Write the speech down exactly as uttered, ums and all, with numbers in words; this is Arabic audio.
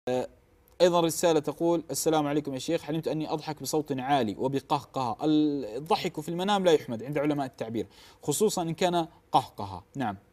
أيضا رسالة تقول: السلام عليكم يا شيخ، حلمت أني أضحك بصوت عالي وبقهقهة. الضحك في المنام لا يحمد عند علماء التعبير، خصوصا إن كان قهقهة. نعم.